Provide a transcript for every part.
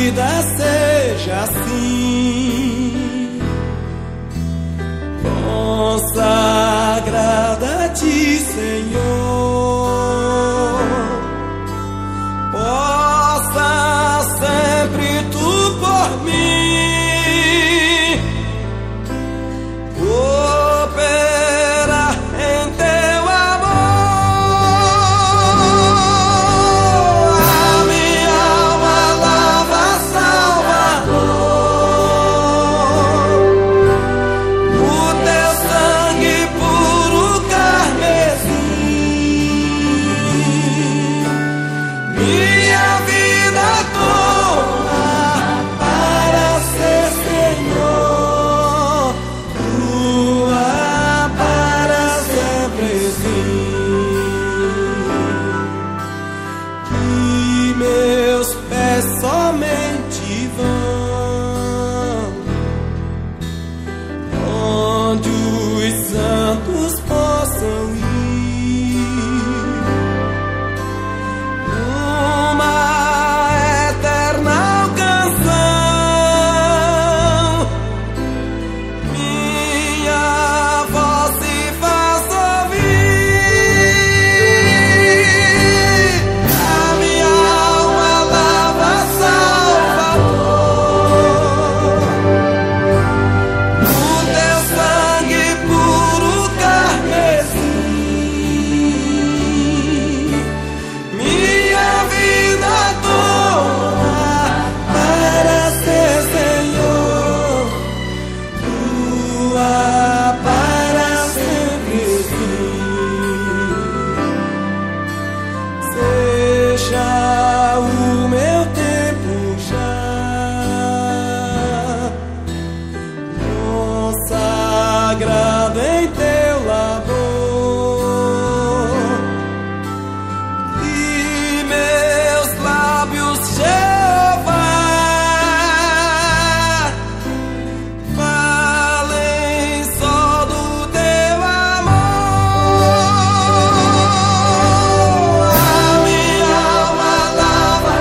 vida seja assim, consagrada a ti, Senhor. Possa sempre tu por mim operar em teu amor. A minha alma lava, Salvador, o teu sangue puro carmesim. Minha vida toda para ser Senhor, tua para sempre sim. Que meus pés somente vão onde os santos possam ir. Uma eterna canção, minha voz se faz ouvir. A minha alma lava, Salvador, o teu sangue puro carmesim. Minha vida toda para ser Senhor, tua para sempre sim. Seja o meu tempo já consagrado em teu labor, e meus lábios, Jeová, falem só do teu amor. A minha alma lava,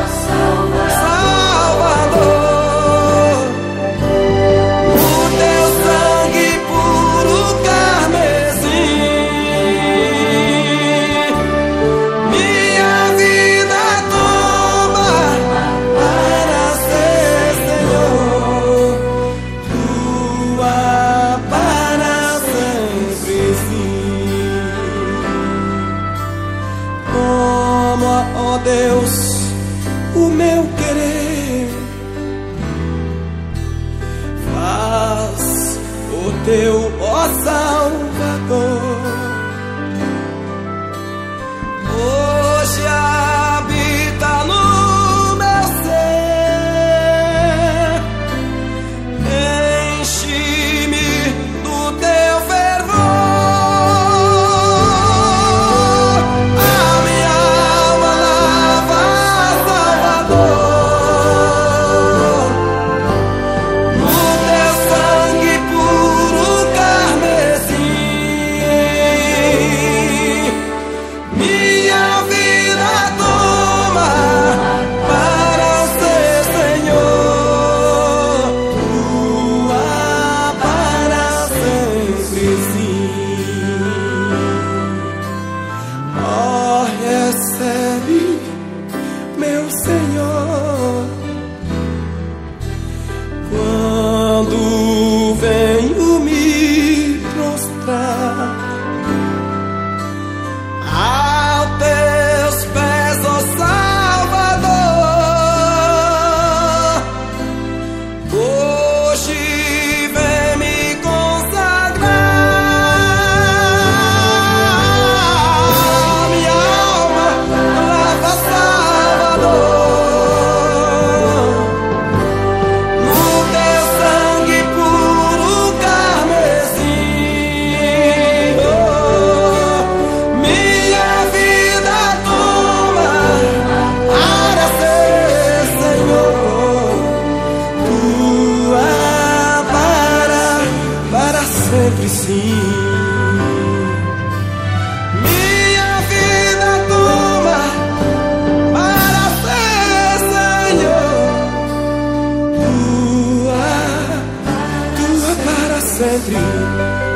Salvador, o teu sangue puro carmesim. Minha vida toma para ser Senhor, tua para sempre sim. Toma, ó Deus, o meu querer, faz o teu, ó Salvador, hoje habita no meu ser. Enche-me do teu fervor. A minha alma lava, Salvador, o teu sangue puro carmesim. Minha vida toma para ser Senhor, tua para sempre sim. Ó, recebe, meu Senhor, quando venho me prostrar aos teus pés, ó Salvador. Hoje vem me consagrar. Minha alma lava, Salvador, no teu sangue puro carmesim. Oh, minha vida toma para ser Senhor, tua para sempre sim. Minha vida toma para ser Senhor, alegre.